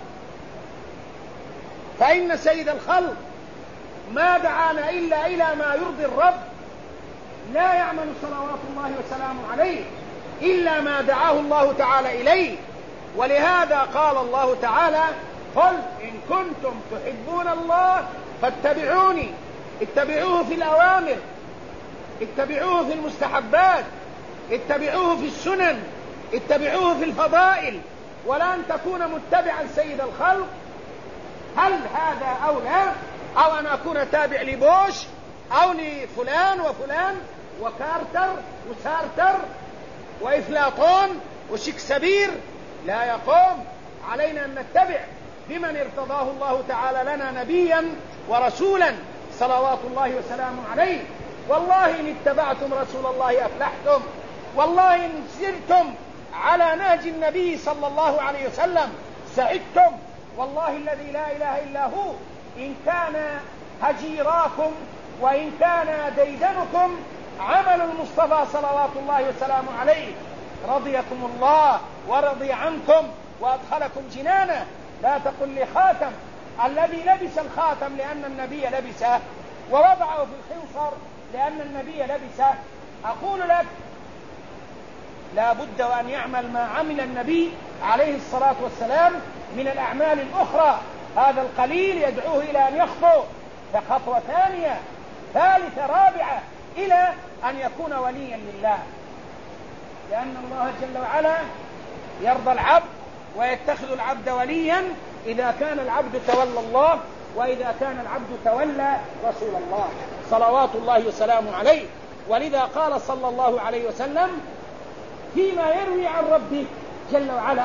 فإن سيد الخلق ما دعانا إلا إلى ما يرضي الرب، لا يعمل صلوات الله وسلامه عليه إلا ما دعاه الله تعالى إليه. ولهذا قال الله تعالى: قل إن كنتم تحبون الله فاتبعوني. اتبعوه في الأوامر، اتبعوه في المستحبات، اتبعوه في السنن، اتبعوه في الفضائل، ولا أن تكون متبعا سيد الخلق. هل هذا أولى أو أن أكون تابع لبوش أو لفلان وفلان وكارتر وسارتر وإفلاطون وشكسبير؟ لا يقوم. علينا أن نتبع بمن ارتضاه الله تعالى لنا نبيا ورسولا صلوات الله وسلامه عليه. والله إن اتبعتم رسول الله أفلحتم، والله إن سرتم على نهج النبي صلى الله عليه وسلم سعدتم، والله الذي لا إله إلا هو إن كان هجيراكم وإن كان ديدنكم عمل المصطفى صلوات الله وسلامه عليه رضيكم الله ورضي عنكم وأدخلكم جنانه. لا تقل لي خاتم، الذي لبس الخاتم لأن النبي لبسه ووضعه في الخنصر لأن النبي لبسه. أقول لك لا بد وأن يعمل ما عمل النبي عليه الصلاة والسلام من الأعمال الأخرى. هذا القليل يدعوه إلى أن يخطو خطوة ثانية ثالثة رابعة إلى أن يكون وليا لله، لأن الله جل وعلا يرضى العبد ويتخذ العبد وليا إذا كان العبد تولى الله وإذا كان العبد تولى رسول الله صلوات الله وسلامه عليه. ولذا قال صلى الله عليه وسلم فيما يروي عن ربه جل وعلا: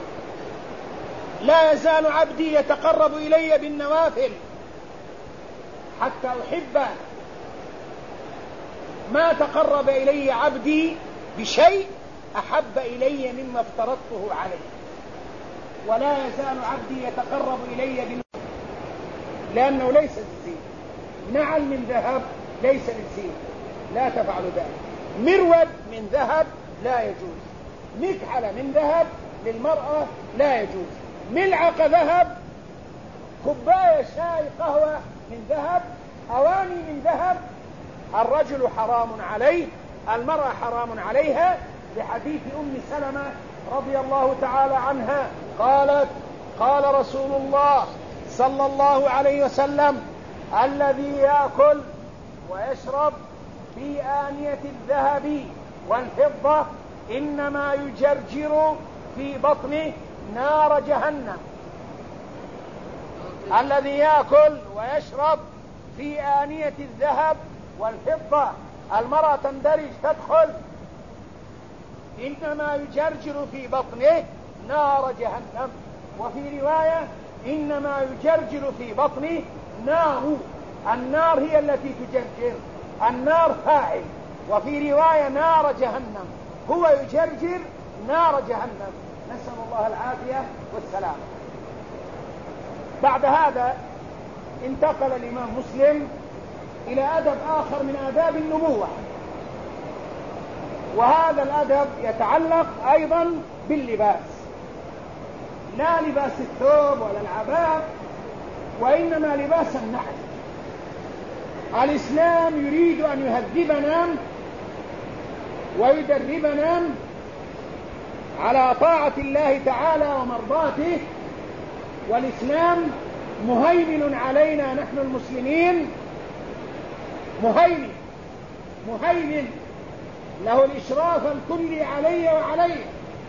لا يزال عبدي يتقرب إلي بالنوافل حتى أحبه، ما تقرب إلي عبدي بشيء أحب إلي مما افترضته عليه. ولا يزال عبدي يتقرب إلي بالنوافل، لأنه ليس للزين. نعل من ذهب ليس للزين، لا تفعل ذلك. مرود من ذهب لا يجوز، مكحلة من ذهب للمرأة لا يجوز، ملعقة ذهب، كوباية شاي قهوة من ذهب، أواني من ذهب. الرجل حرام عليه، المرأة حرام عليها، لحديث أم سلمة رضي الله تعالى عنها قالت: قال رسول الله صلى الله عليه وسلم: الذي يأكل ويشرب في آنية الذهب والفضة إنما يجرجر في بطنه نار جهنم. الذي يأكل ويشرب في آنية الذهب والفضة، المرأة تندرج تدخل، إنما يجرجر في بطنه نار جهنم. وفي رواية إنما يجرجر في بطنه نار، النار هي التي تجرجر، النار فاعل. وفي رواية نار جهنم، هو يجرجر نار جهنم، نسأل الله العافية والسلام. بعد هذا انتقل الإمام مسلم إلى أدب آخر من آداب النبوة، وهذا الأدب يتعلق أيضا باللباس، لا لباس الثوب ولا العباء، وإنما لباس النحل. الإسلام يريد أن يهذبنا ويدربنا على طاعة الله تعالى ومرضاته، والإسلام مهيمن علينا نحن المسلمين، مهيمن له الإشراف الكلي علي وعليه.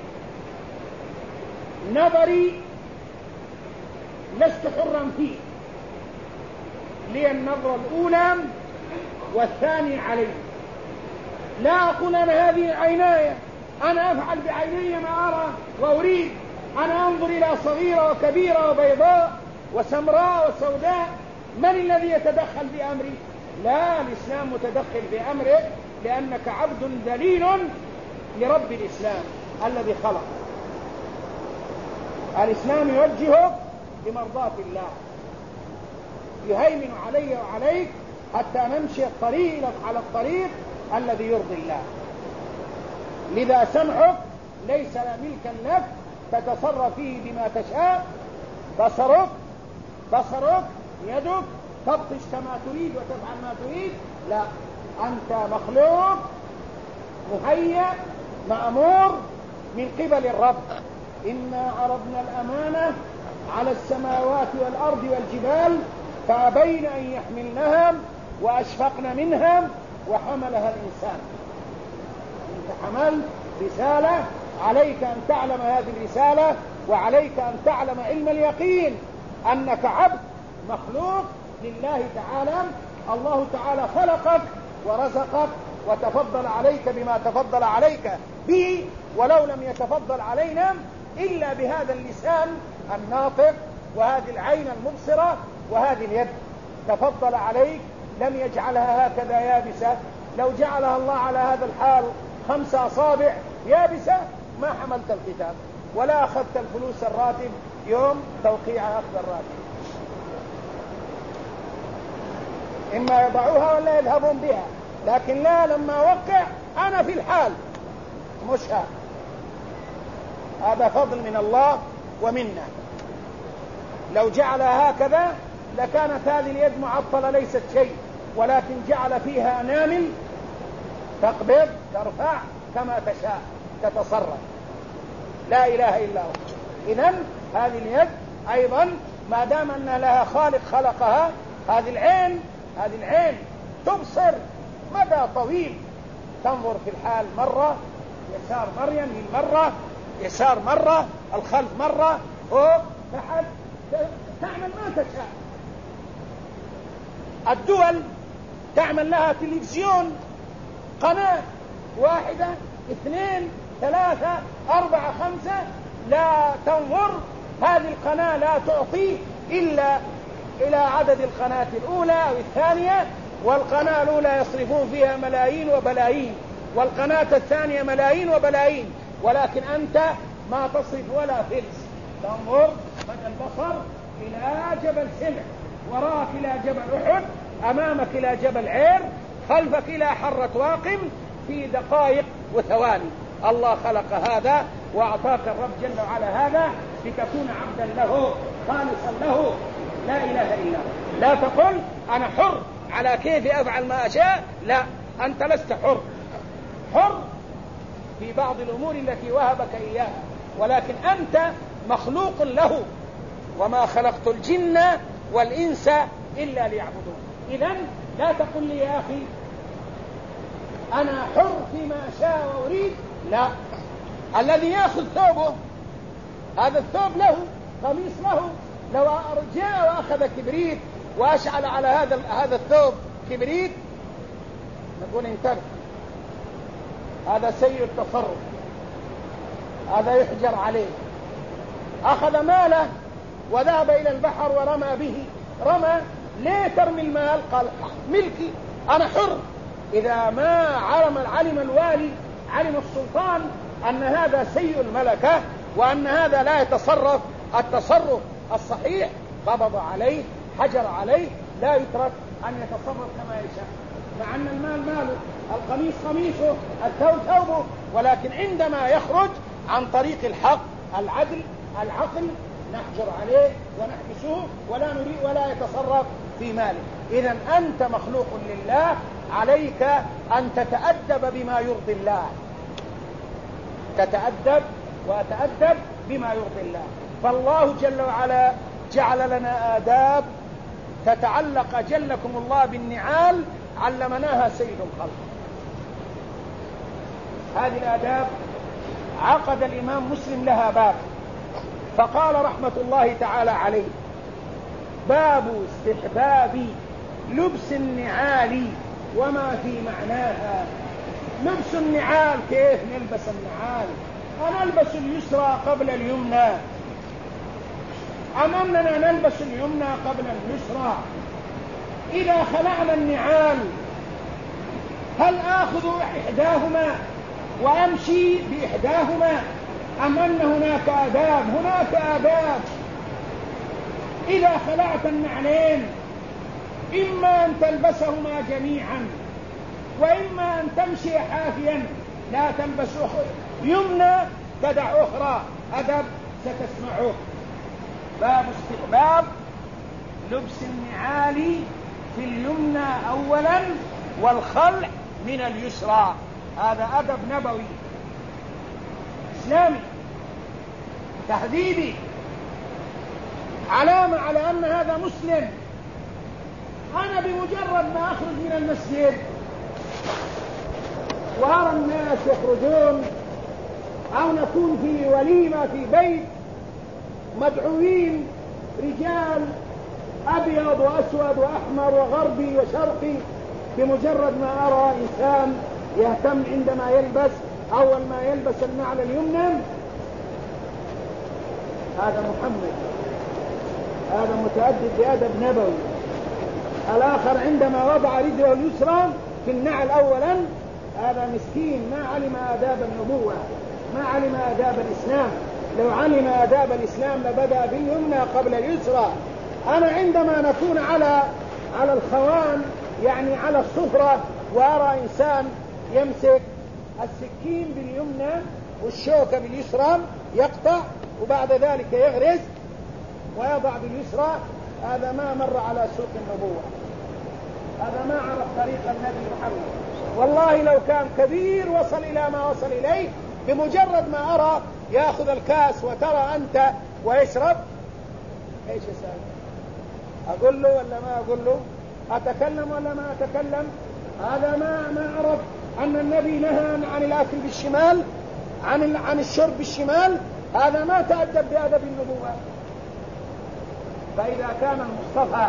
نظري لست حرا فيه، لي النظرة الأولى والثاني علي. لا أقول أنا هذه عيناي، أنا أفعل بعيني ما أرى وأريد، أنا أنظر إلى صغيرة وكبيرة وبيضاء وسمراء وسوداء، من الذي يتدخل بأمري؟ لا، الإسلام متدخل بأمره، لأنك عبد ذليل لرب الإسلام الذي خلق. الإسلام يوجهك بمرضاة الله، يهيمن علي وعليك حتى نمشي على الطريق الذي يرضي الله. لذا سمعك ليس ملكا لك تتصرف فيه بما تشاء، بصرك يدك تبطش كما تريد وتفعل ما تريد، لا، أنت مخلوق مهيأ مأمور من قبل الرب. إنا عرضنا الأمانة على السماوات والأرض والجبال فأبين أن يحملنها وأشفقن منها وحملها الإنسان. أنت حملت رسالة، عليك أن تعلم هذه الرسالة، وعليك أن تعلم علم اليقين أنك عبد مخلوق لله تعالى. الله تعالى خلقك ورزقك وتفضل عليك بما تفضل عليك به، ولو لم يتفضل علينا إلا بهذا اللسان الناطق وهذه العين المبصرة وهذه اليد. تفضل عليك، لم يجعلها هكذا يابسة. لو جعلها الله على هذا الحال 5 أصابع يابسة ما حملت الكتاب ولا أخذت الفلوس الراتب يوم توقيع أخذ الراتب. إما يضعوها ولا يذهبون بها، لكن لا، لما وقع أنا في الحال مش هذا فضل من الله ومنا. لو جعلها هكذا لكانت هذه اليد معطلة ليست شيء، ولكن جعل فيها أنامل تقبض ترفع كما تشاء تتصرف. لا إله إلا هو. إذن هذه اليد أيضا ما دام أن لها خالق خلقها. هذه العين تبصر مدى طويل، تنظر في الحال مرة يسار يمين مرة يسار مرة الخلف مرة فوق تحت، تعمل ما تشاء. الدول تعمل لها تلفزيون قناة 1 2 3 4 5 لا تنظر هذه القناة لا تعطي إلا إلى عدد القناة الأولى أو الثانية، والقناة الأولى يصرفون فيها ملايين وبلايين، والقناة الثانية ملايين وبلايين، ولكن أنت ما تصرف ولا فلس. تنظر مدى البصر إلى جبل سمع، وراك إلى جبل أحد، أمامك إلى جبل عير، خلفك إلى حرة واقم في دقائق وثواني. الله خلق هذا وأعطاك الرب جل وعلا هذا لتكون عبدا له خالصا له. لا إله إلا هو. لا تقل أنا حر على كيف أفعل ما أشاء، لا، أنت لست حر في بعض الأمور التي وهبك إياها، ولكن أنت مخلوق له. وما خلقت الجن والإنس إلا ليعبدون. إذن لا تقل لي يا أخي أنا حر فيما أشاء وأريد، لا. الذي يأخذ ثوبه هذا الثوب له، قميص له، لو جاء وأخذ كبريت وأشعل على هذا الثوب كبريت نقول انتبه، هذا سيء التصرف، هذا يحجر عليه. أخذ ماله وذهب إلى البحر ورمى به، رمى ليه ترمي المال؟ قال ملكي أنا حر. إذا ما علم الوالي، علم السلطان أن هذا سيء الملكة وأن هذا لا يتصرف التصرف الصحيح، قبض عليه، حجر عليه، لا يترك أن يتصرف كما يشاء، مع أن المال ماله، القميص قميصه، الثوب ثوبه، ولكن عندما يخرج عن طريق الحق العدل العقل نحجر عليه ونحبسه ولا نريد ولا يتصرف في ماله. إذن أنت مخلوق لله، عليك أن تتأدب بما يرضي الله، تتأدب وأتأدب بما يرضي الله. فالله جل وعلا جعل لنا آداب تتعلق جلكم الله بالنعال علمناها سيد الخلق. هذه الآداب عقد الإمام مسلم لها باب، فقال رحمة الله تعالى عليه: باب استحباب لبس النعال وما في معناها. لبس النعال، كيف نلبس النعال؟ أن نلبس اليسرى قبل اليمنى، أم أننا نلبس اليمنى قبل اليسرى؟ إذا خلعنا النعال هل آخذ إحداهما وأمشي بإحداهما، أم أن هناك آداب؟ هناك آداب. إذا خلعت النعلين إما أن تلبسهما جميعا، وإما أن تمشي حافيا لا تلبس يمنى تدع أخرى. أدب ستسمعه. باب استحباب لبس النعال في اليمنى أولا والخلع من اليسرى. هذا أدب نبوي إسلامي تهذيبي، علامة على أن هذا مسلم. أنا بمجرد ما أخرج من المسجد وأرى الناس يخرجون أو نكون في وليمة في بيت مدعوين رجال أبيض وأسود وأحمر وغربي وشرقي، بمجرد ما أرى إنسان يهتم عندما يلبس أول ما يلبس النعل اليمنى، هذا محمد، هذا متأدب بأدب نبوي. الآخر عندما وضع رجله اليسرى في النعل أولا، هذا مسكين ما علم آداب النبوة، ما علم آداب الإسلام. لو علم آداب الإسلام لبدأ باليمنى قبل اليسرى. أنا عندما نكون على الخوان، يعني على الصفرة، وأرى إنسان يمسك السكين باليمنى والشوكة باليسرى يقطع وبعد ذلك يغرز ويضع باليسرى، هذا ما مر على سوق النبوة، هذا ما عرف طريق النبي محمد. والله لو كان كبير وصل إلى ما وصل إليه، بمجرد ما أرى يأخذ الكاس وترى أنت ويشرب، إيش يسأل؟ أقول له ولا ما أقول له؟ أتكلم ولا ما أتكلم؟ هذا ما عرف أن النبي نهى عن الأكل بالشمال، عن الشرب بالشمال. هذا ما تأدب بأدب النبوة. فإذا كان المصطفى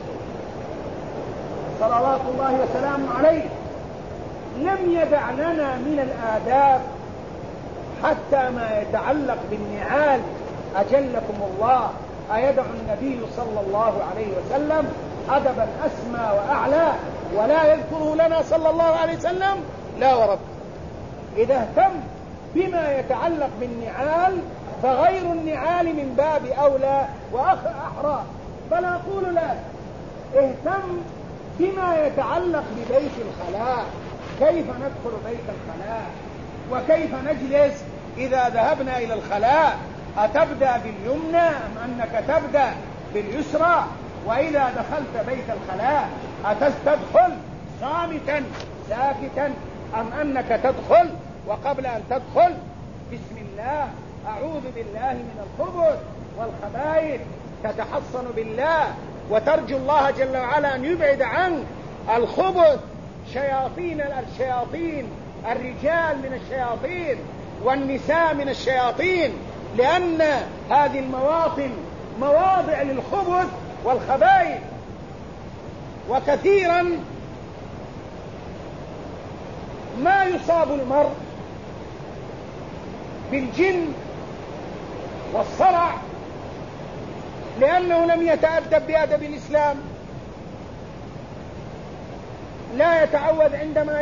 صلوات الله وسلامه عليه لم يدع لنا من الآداب حتى ما يتعلق بالنعال، أجلكم الله، أيدع النبي صلى الله عليه وسلم أدبا أسمى وأعلى ولا يذكره لنا صلى الله عليه وسلم؟ لا ورب. إذا اهتم بما يتعلق بالنعال فغير النعال من باب أولى وأحرى. بل أقول لك اهتم بما يتعلق ببيت الخلاء، كيف ندخل بيت الخلاء وكيف نجلس إذا ذهبنا إلى الخلاء، أتبدأ باليمنى أم أنك تبدأ باليسرى؟ وإذا دخلت بيت الخلاء أتستدخل صامتا ساكتا أم أنك تدخل وقبل أن تدخل بسم الله أعوذ بالله من الخبث والخبائث، تتحصن بالله وترجو الله جل وعلا أن يبعد عنك الخبث، الشياطين، الرجال من الشياطين والنساء من الشياطين، لأن هذه المواطن مواضع للخبث والخبائث. وكثيرا ما يصاب المرء بالجن والصرع لأنه لم يتأدب بأدب الإسلام، لا يتعود عندما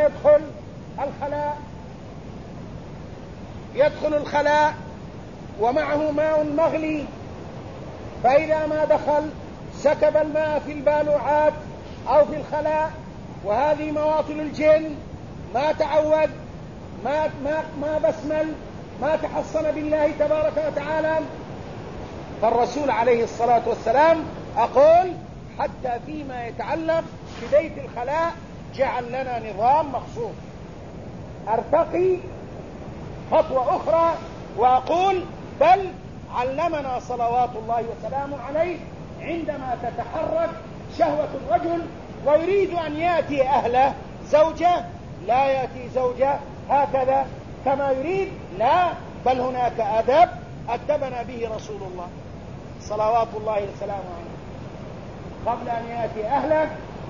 يدخل الخلاء ومعه ماء مغلي، فإذا ما دخل سكب الماء في البالوعات أو في الخلاء، وهذه مواطن الجن، ما تعود، ما بسمل، ما تحصن بالله تبارك وتعالى. فالرسول عليه الصلاة والسلام أقول حتى فيما يتعلق ببيت الخلاء جعل لنا نظام مخصوص. أرتقي خطوة أخرى وأقول بل علمنا صلوات الله وسلامه عليه عندما تتحرك شهوة الرجل ويريد أن يأتي أهله زوجة، لا يأتي زوجة هكذا كما يريد، لا، بل هناك أدب أدبنا به رسول الله صلوات الله وسلامه عليه. قبل أن يأتي أهله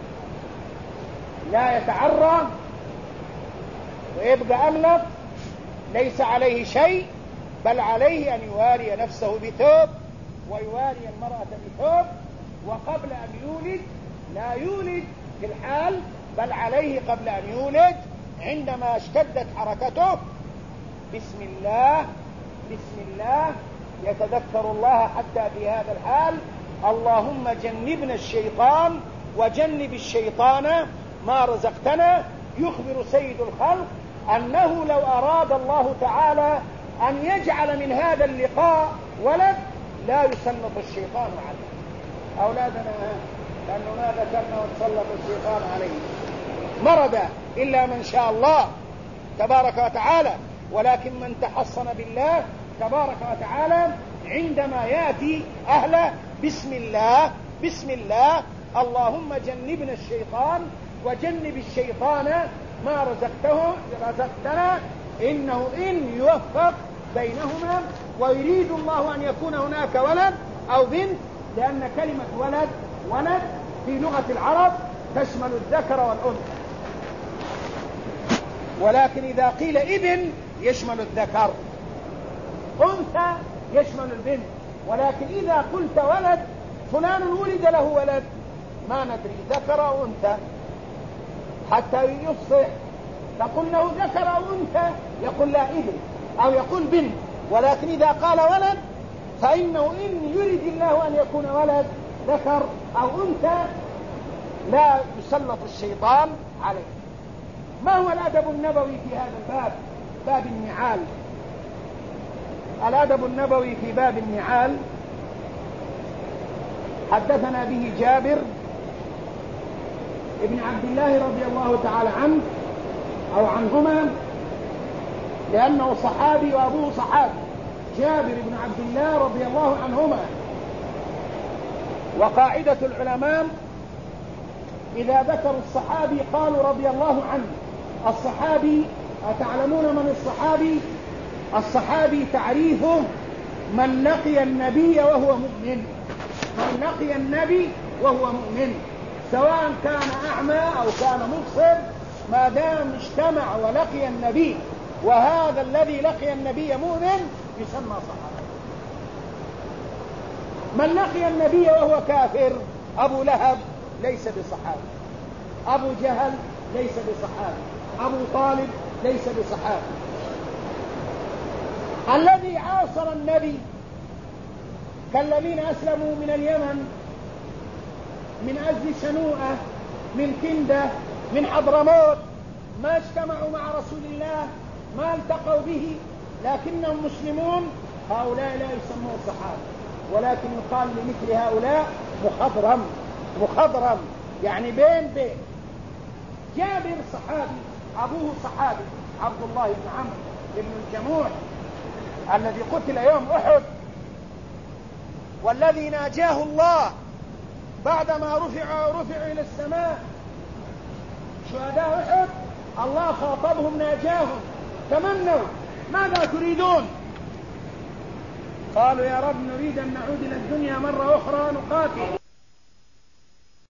لا يتعرى ويبقى أملق، ليس عليه شيء، بل عليه أن يواري نفسه بثوب ويواري المرأة بثوب. وقبل أن يولد لا يولد في الحال، بل عليه قبل أن يولد عندما اشتدت حركته بسم الله بسم الله، يتذكر الله حتى في هذا الحال اللهم جنبنا الشيطان وجنب الشيطان ما رزقتنا. يخبر سيد الخلق أنه لو أراد الله تعالى أن يجعل من هذا اللقاء ولد لا يسلط الشيطان عليه أولادنا، لأنه ما ذكرنا وتسلط الشيطان عليه. مرض إلا من شاء الله تبارك وتعالى، ولكن من تحصن بالله تبارك وتعالى عندما يأتي أهله بسم الله بسم الله اللهم جنبنا الشيطان وجنب الشيطان ما رزقتنا، إنه إن يوفق بينهما ويريد الله أن يكون هناك ولد أو بنت، لأن كلمة ولد في لغة العرب تشمل الذكر والأنثى، ولكن إذا قيل ابن يشمل الذكر، أنثى يشمل البنت. ولكن إذا قلت ولد فلان ولد له ولد ما ندري ذكر أو أنثى حتى يفصح، تقول له ذكر أو أنثى يقول لا ابن أو يقول بنت. ولكن إذا قال ولد فإنه إن يريد الله أن يكون ولد ذكر أو أنثى لا يسلط الشيطان عليه. ما هو الأدب النبوي في هذا الباب؟ باب النعال. الأدب النبوي في باب النعال حدثنا به جابر ابن عبد الله رضي الله تعالى عنه أو عنهما، لأنه صحابي وأبوه صحابي، جابر بن عبد الله رضي الله عنهما. وقاعدة العلماء إذا ذكروا الصحابي قالوا رضي الله عنه. الصحابي أتعلمون من الصحابي؟ الصحابي تعريفه من لقي النبي وهو مؤمن، من لقي النبي وهو مؤمن، سواء كان أعمى أو كان مبصر، ما دام اجتمع ولقي النبي وهذا الذي لقي النبي مؤمن يسمى صحابي. من لقي النبي وهو كافر، أبو لهب ليس بصحابي، أبو جهل ليس بصحابي، أبو طالب ليس بصحابي. الذي عاصر النبي كالذين أسلموا من اليمن، من أجل شنوءة، من كندة، من حضرموت، ما اجتمعوا مع رسول الله، ما التقوا به، لكنهم مسلمون، هؤلاء لا يسمون صحابة، ولكن يقال لمثل هؤلاء مخضرم، يعني بين. جابر صحابي، أبوه صحابي، عبد الله بن عمرو بن الجموح الذي قتل يوم أحد، والذي ناجاه الله بعدما رفع إلى السماء. شهداء أحد الله خاطبهم ناجاهم، تمنوا ماذا تريدون؟ قالوا يا رب نريد أن نعود إلى الدنيا مرة أخرى نقاتل.